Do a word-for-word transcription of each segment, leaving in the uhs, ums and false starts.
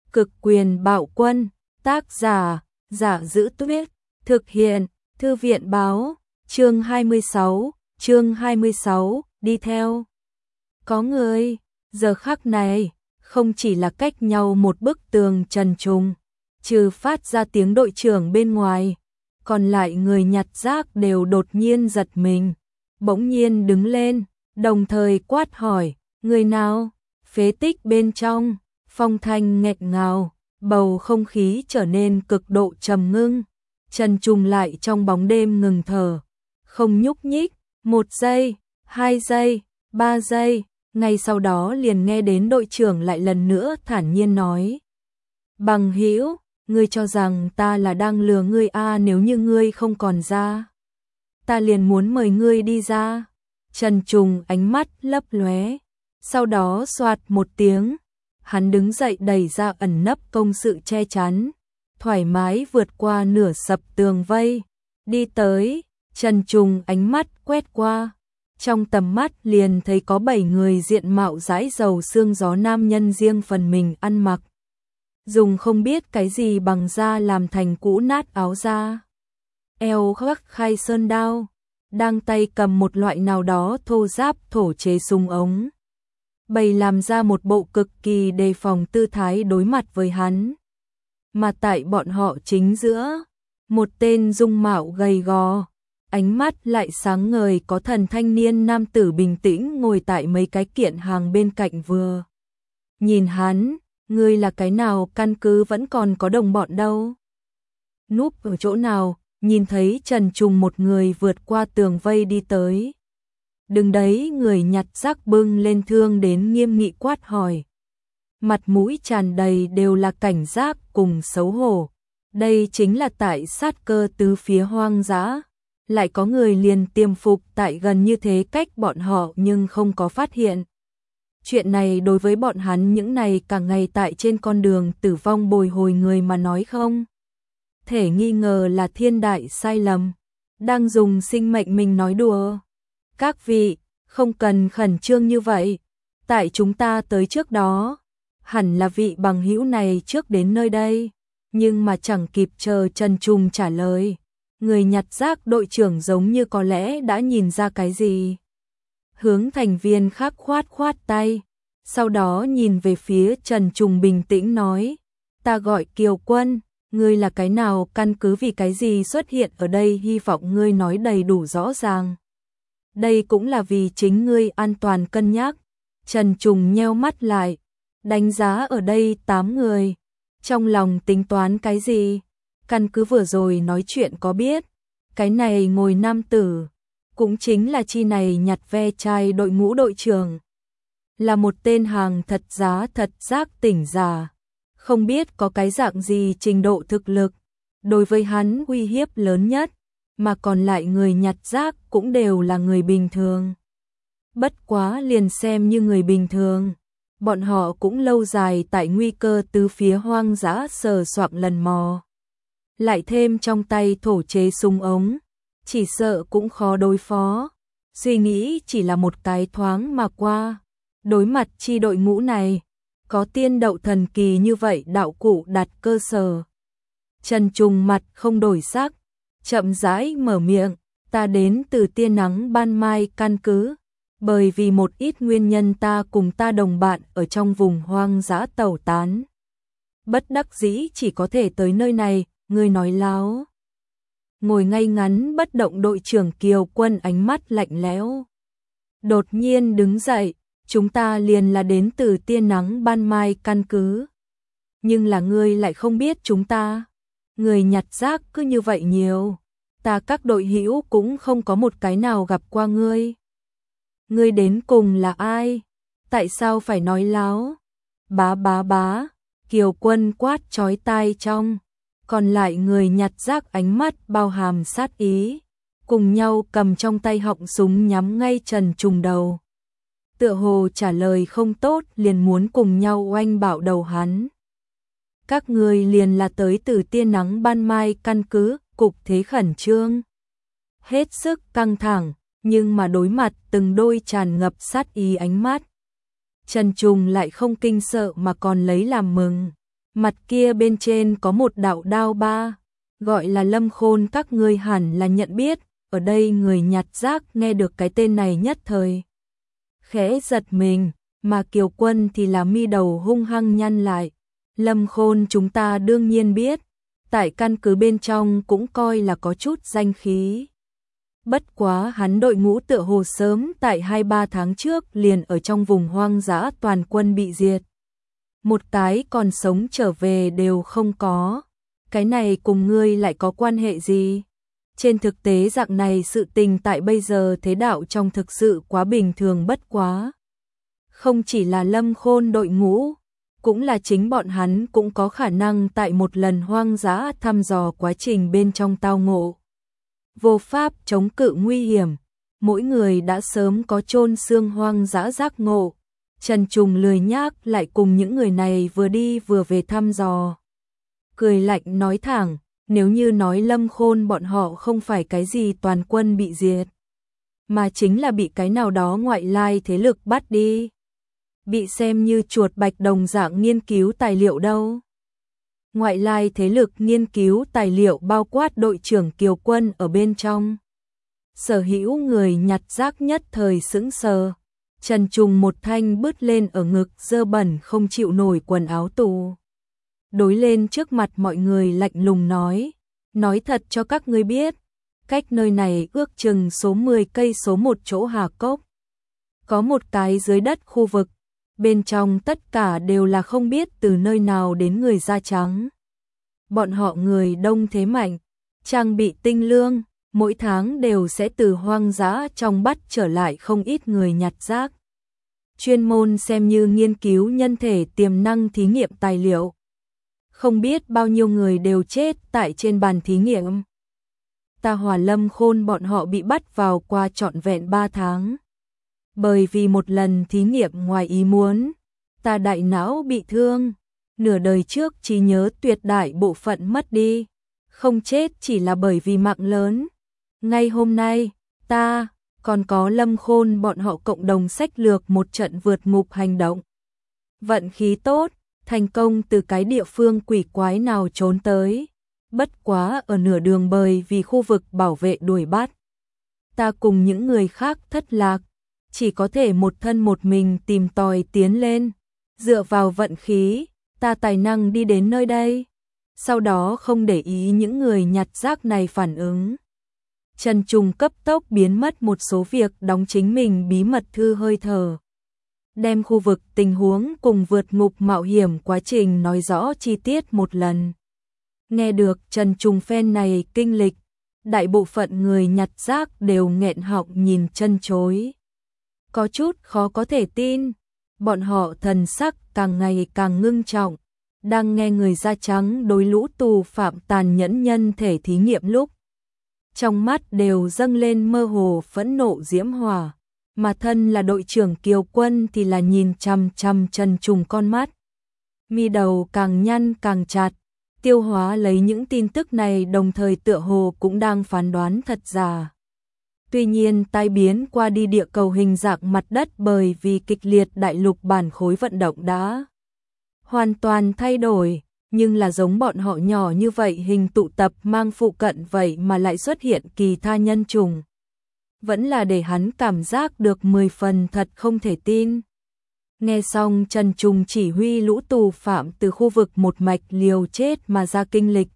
Cực quyền bạo quân, tác giả, Giả Giữ Tuyết, thực hiện, Thư viện báo, chương hai mươi sáu, chương hai mươi sáu, đi theo. Có người, giờ khắc này, không chỉ là cách nhau một bức tường trần trùng, trừ phát ra tiếng đội trưởng bên ngoài, còn lại người nhặt rác đều đột nhiên giật mình, bỗng nhiên đứng lên, đồng thời quát hỏi, người nào? Phế tích bên trong, phong thanh nghẹn ngào, bầu không khí trở nên cực độ trầm ngưng, Trần Trùng lại trong bóng đêm ngừng thở, không nhúc nhích, một giây, hai giây, ba giây, ngay sau đó liền nghe đến đội trưởng lại lần nữa thản nhiên nói. Bằng hữu, ngươi cho rằng ta là đang lừa ngươi à, nếu như ngươi không còn ra, ta liền muốn mời ngươi đi ra. Trần Trùng ánh mắt lấp lóe, sau đó xoạt một tiếng, hắn đứng dậy đẩy ra ẩn nấp công sự che chắn, thoải mái vượt qua nửa sập tường vây, đi tới. Trần Trùng ánh mắt quét qua, trong tầm mắt liền thấy có bảy người diện mạo dãi dầu xương gió nam nhân riêng phần mình ăn mặc, dùng không biết cái gì bằng da làm thành cũ nát áo da, eo khắc khai sơn đao, đang tay cầm một loại nào đó thô ráp thổ chế súng ống, bày làm ra một bộ cực kỳ đề phòng tư thái đối mặt với hắn. Mà tại bọn họ chính giữa, một tên dung mạo gầy gò, ánh mắt lại sáng ngời có thần thanh niên nam tử bình tĩnh ngồi tại mấy cái kiện hàng bên cạnh vừa. Nhìn hắn, ngươi là cái nào, căn cứ vẫn còn có đồng bọn đâu. Núp ở chỗ nào? Nhìn thấy Trần Trùng một người vượt qua tường vây đi tới. Đừng đấy, người nhặt rác bưng lên thương đến nghiêm nghị quát hỏi. Mặt mũi tràn đầy đều là cảnh giác cùng xấu hổ. Đây chính là tại sát cơ tứ phía hoang dã. Lại có người liền tiềm phục tại gần như thế cách bọn họ nhưng không có phát hiện. Chuyện này đối với bọn hắn những này cả ngày tại trên con đường tử vong bồi hồi người mà nói không thể nghi ngờ là thiên đại sai lầm, đang dùng sinh mệnh mình nói đùa. Các vị, không cần khẩn trương như vậy, tại chúng ta tới trước đó, hẳn là vị bằng hữu này trước đến nơi đây, nhưng mà chẳng kịp chờ Trần Trùng trả lời, người nhặt rác đội trưởng giống như có lẽ đã nhìn ra cái gì. Hướng thành viên khác khoát khoát tay, sau đó nhìn về phía Trần Trùng bình tĩnh nói, ta gọi Kiều Quân. Ngươi là cái nào, căn cứ vì cái gì xuất hiện ở đây, hy vọng ngươi nói đầy đủ rõ ràng. Đây cũng là vì chính ngươi an toàn cân nhắc. Trần Trùng nheo mắt lại, đánh giá ở đây tám người. Trong lòng tính toán cái gì? Căn cứ vừa rồi nói chuyện có biết. Cái này ngồi nam tử, cũng chính là chi này nhặt ve chai đội ngũ đội trưởng. Là một tên hàng thật giá thật giác tỉnh giả. Không biết có cái dạng gì trình độ thực lực, đối với hắn uy hiếp lớn nhất, mà còn lại người nhặt rác cũng đều là người bình thường. Bất quá liền xem như người bình thường, bọn họ cũng lâu dài tại nguy cơ tứ phía hoang dã sờ soạng lần mò. Lại thêm trong tay thổ chế súng ống, chỉ sợ cũng khó đối phó. Suy nghĩ chỉ là một cái thoáng mà qua, đối mặt chi đội ngũ này. Có tiên đậu thần kỳ như vậy đạo cụ đặt cơ sở. Trần Trùng mặt không đổi sắc, chậm rãi mở miệng, ta đến từ tia nắng ban mai căn cứ, bởi vì một ít nguyên nhân ta cùng ta đồng bạn ở trong vùng hoang dã tẩu tán. Bất đắc dĩ chỉ có thể tới nơi này, ngươi nói láo. Ngồi ngay ngắn bất động đội trưởng Kiều Quân ánh mắt lạnh lẽo. Đột nhiên đứng dậy. Chúng ta liền là đến từ tia nắng ban mai căn cứ. Nhưng là ngươi lại không biết chúng ta. Người nhặt rác cứ như vậy nhiều. Ta các đội hữu cũng không có một cái nào gặp qua ngươi. Ngươi đến cùng là ai? Tại sao phải nói láo? Bá bá bá. Kiều Quân quát chói tai trong. Còn lại người nhặt rác ánh mắt bao hàm sát ý. Cùng nhau cầm trong tay họng súng nhắm ngay Trần Trùng đầu. Tựa hồ trả lời không tốt liền muốn cùng nhau oanh bạo đầu hắn. Các người liền là tới từ tia nắng ban mai căn cứ, cục thế khẩn trương. Hết sức căng thẳng, nhưng mà đối mặt từng đôi tràn ngập sát ý ánh mắt. Trần Trùng lại không kinh sợ mà còn lấy làm mừng. Mặt kia bên trên có một đạo đao ba, gọi là Lâm Khôn, các ngươi hẳn là nhận biết. Ở đây người nhặt rác nghe được cái tên này nhất thời khẽ giật mình, mà Kiều Quân thì là mi đầu hung hăng nhăn lại. Lâm Khôn chúng ta đương nhiên biết, tại căn cứ bên trong cũng coi là có chút danh khí. Bất quá hắn đội ngũ tựa hồ sớm tại hai ba tháng trước liền ở trong vùng hoang dã toàn quân bị diệt. Một cái còn sống trở về đều không có. Cái này cùng ngươi lại có quan hệ gì? Trên thực tế dạng này sự tình tại bây giờ thế đạo trong thực sự quá bình thường bất quá. Không chỉ là Lâm Khôn đội ngũ, cũng là chính bọn hắn cũng có khả năng tại một lần hoang dã thăm dò quá trình bên trong tao ngộ. Vô pháp chống cự nguy hiểm, mỗi người đã sớm có chôn xương hoang dã giác ngộ. Trần Trùng lười nhác lại cùng những người này vừa đi vừa về thăm dò. Cười lạnh nói thẳng, nếu như nói Lâm Khôn bọn họ không phải cái gì toàn quân bị diệt, mà chính là bị cái nào đó ngoại lai thế lực bắt đi. Bị xem như chuột bạch đồng dạng nghiên cứu tài liệu đâu. Ngoại lai thế lực nghiên cứu tài liệu bao quát đội trưởng Kiều Quân ở bên trong. Sở hữu người nhặt rác nhất thời sững sờ. Trần Trùng một thanh bứt lên ở ngực dơ bẩn không chịu nổi quần áo tù. Đối lên trước mặt mọi người lạnh lùng nói, nói thật cho các ngươi biết, cách nơi này ước chừng số mười cây số một chỗ Hà Cốc. Có một cái dưới đất khu vực, bên trong tất cả đều là không biết từ nơi nào đến người da trắng. Bọn họ người đông thế mạnh, trang bị tinh lương, mỗi tháng đều sẽ từ hoang dã trong bắt trở lại không ít người nhặt rác. Chuyên môn xem như nghiên cứu nhân thể tiềm năng thí nghiệm tài liệu. Không biết bao nhiêu người đều chết tại trên bàn thí nghiệm. Ta Hòa Lâm Khôn bọn họ bị bắt vào qua trọn vẹn ba tháng. Bởi vì một lần thí nghiệm ngoài ý muốn, ta đại não bị thương, nửa đời trước trí nhớ tuyệt đại bộ phận mất đi, không chết chỉ là bởi vì mạng lớn. Ngay hôm nay, ta, còn có Lâm Khôn bọn họ cộng đồng xách lược một trận vượt ngục hành động. Vận khí tốt, thành công từ cái địa phương quỷ quái nào trốn tới. Bất quá ở nửa đường bởi vì khu vực bảo vệ đuổi bắt. Ta cùng những người khác thất lạc, chỉ có thể một thân một mình tìm tòi tiến lên. Dựa vào vận khí, ta tài năng đi đến nơi đây. Sau đó không để ý những người nhặt rác này phản ứng. Trần Trùng cấp tốc biến mất một số việc, đóng chính mình bí mật thư hơi thở. Đem khu vực tình huống cùng vượt ngục mạo hiểm quá trình nói rõ chi tiết một lần. Nghe được Trần Trùng phen này kinh lịch, đại bộ phận người nhặt rác đều nghẹn họng nhìn chân chối. Có chút khó có thể tin, bọn họ thần sắc càng ngày càng ngưng trọng, đang nghe người da trắng đối lũ tù phạm tàn nhẫn nhân thể thí nghiệm lúc. Trong mắt đều dâng lên mơ hồ phẫn nộ diễm hỏa, mà thân là đội trưởng Kiều Quân thì là nhìn chằm chằm Trần Trùng con mắt. Mi đầu càng nhăn càng chặt, tiêu hóa lấy những tin tức này, đồng thời tựa hồ cũng đang phán đoán thật giả. Tuy nhiên tai biến qua đi địa cầu hình dạng mặt đất bởi vì kịch liệt đại lục bản khối vận động đã hoàn toàn thay đổi, nhưng là giống bọn họ nhỏ như vậy hình tụ tập mang phụ cận vậy mà lại xuất hiện kỳ tha nhân trùng. Vẫn là để hắn cảm giác được mười phần thật không thể tin. Nghe xong Trần Trùng chỉ huy lũ tù phạm từ khu vực một mạch liều chết mà ra kinh lịch.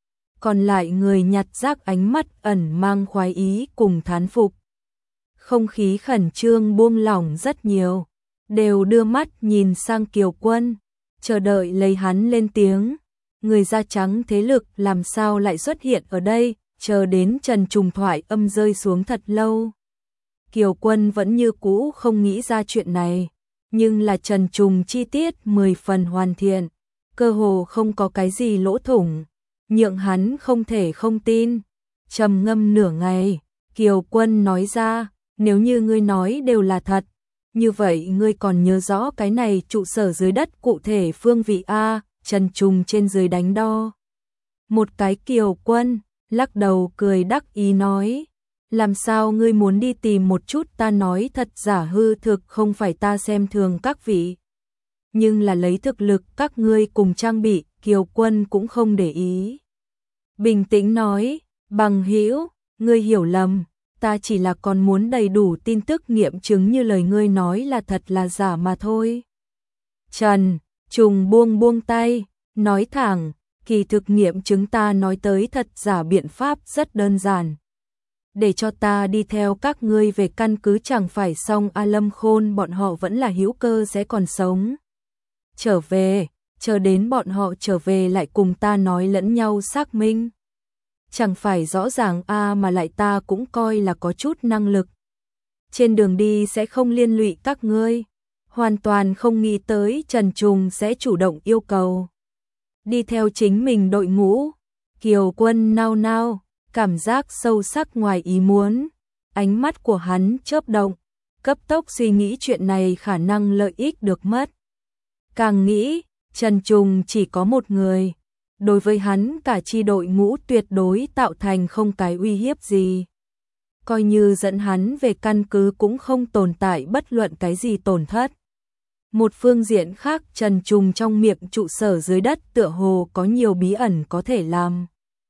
Còn lại người nhặt rác ánh mắt ẩn mang khoái ý cùng thán phục. Không khí khẩn trương buông lỏng rất nhiều, đều đưa mắt nhìn sang Kiều Quân, chờ đợi lấy hắn lên tiếng. Người da trắng thế lực làm sao lại xuất hiện ở đây, chờ đến Trần Trùng thoại âm rơi xuống thật lâu. Kiều Quân vẫn như cũ không nghĩ ra chuyện này, nhưng là Trần Trùng chi tiết mười phần hoàn thiện, cơ hồ không có cái gì lỗ thủng, nhượng hắn không thể không tin. Trầm ngâm nửa ngày, Kiều Quân nói ra, nếu như ngươi nói đều là thật, như vậy ngươi còn nhớ rõ cái này trụ sở dưới đất cụ thể phương vị A? Trần Trùng trên dưới đánh đo. Một cái Kiều Quân lắc đầu cười đắc ý nói, làm sao ngươi muốn đi tìm một chút, ta nói thật giả hư thực không phải ta xem thường các vị. nhưng là lấy thực lực các ngươi cùng trang bị, Kiều Quân cũng không để ý. Bình tĩnh nói, bằng hữu, ngươi hiểu lầm, ta chỉ là còn muốn đầy đủ tin tức nghiệm chứng như lời ngươi nói là thật là giả mà thôi. Trần Trùng buông buông tay, nói thẳng, kỳ thực nghiệm chứng ta nói tới thật giả biện pháp rất đơn giản. Để cho ta đi theo các ngươi về căn cứ chẳng phải xong A Lâm Khôn bọn họ vẫn là hữu cơ sẽ còn sống. Trở về, chờ đến bọn họ trở về lại cùng ta nói lẫn nhau xác minh. Chẳng phải rõ ràng a mà lại ta cũng coi là có chút năng lực. Trên đường đi sẽ không liên lụy các ngươi. Hoàn toàn không nghĩ tới Trần Trùng sẽ chủ động yêu cầu đi theo chính mình đội ngũ. Kiều Quân nao nao, cảm giác sâu sắc ngoài ý muốn. Ánh mắt của hắn chớp động, cấp tốc suy nghĩ chuyện này khả năng lợi ích được mất. Càng nghĩ, Trần Trùng chỉ có một người. Đối với hắn cả chi đội ngũ tuyệt đối tạo thành không cái uy hiếp gì. Coi như dẫn hắn về căn cứ cũng không tồn tại bất luận cái gì tổn thất. Một phương diện khác Trần Trùng trong miệng trụ sở dưới đất tựa hồ có nhiều bí ẩn có thể làm.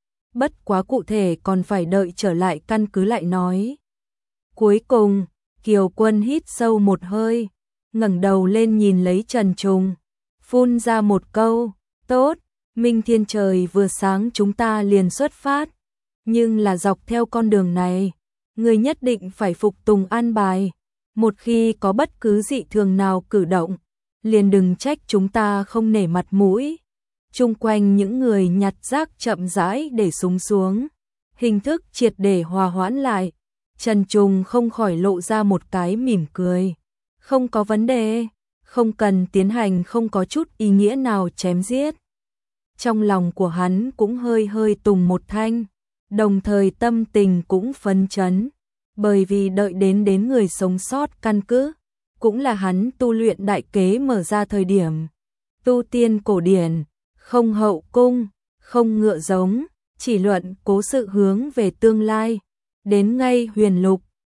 Bất quá cụ thể còn phải đợi trở lại căn cứ lại nói. Cuối cùng, Kiều Quân hít sâu một hơi, ngẩng đầu lên nhìn lấy Trần Trùng, phun ra một câu, tốt, minh thiên trời vừa sáng chúng ta liền xuất phát. Nhưng là dọc theo con đường này, người nhất định phải phục tùng an bài. Một khi có bất cứ dị thường nào cử động, liền đừng trách chúng ta không nể mặt mũi. Chung quanh những người nhặt rác chậm rãi để súng xuống, hình thức triệt để hòa hoãn lại. Trần Trùng không khỏi lộ ra một cái mỉm cười. Không có vấn đề, không cần tiến hành không có chút ý nghĩa nào chém giết. Trong lòng của hắn cũng hơi hơi tùng một thanh, đồng thời tâm tình cũng phấn chấn. Bởi vì đợi đến đến người sống sót căn cứ, cũng là hắn tu luyện đại kế mở ra thời điểm. Tu tiên cổ điển, không hậu cung, không ngựa giống, chỉ luận cố sự hướng về tương lai. Đến ngay huyền lục,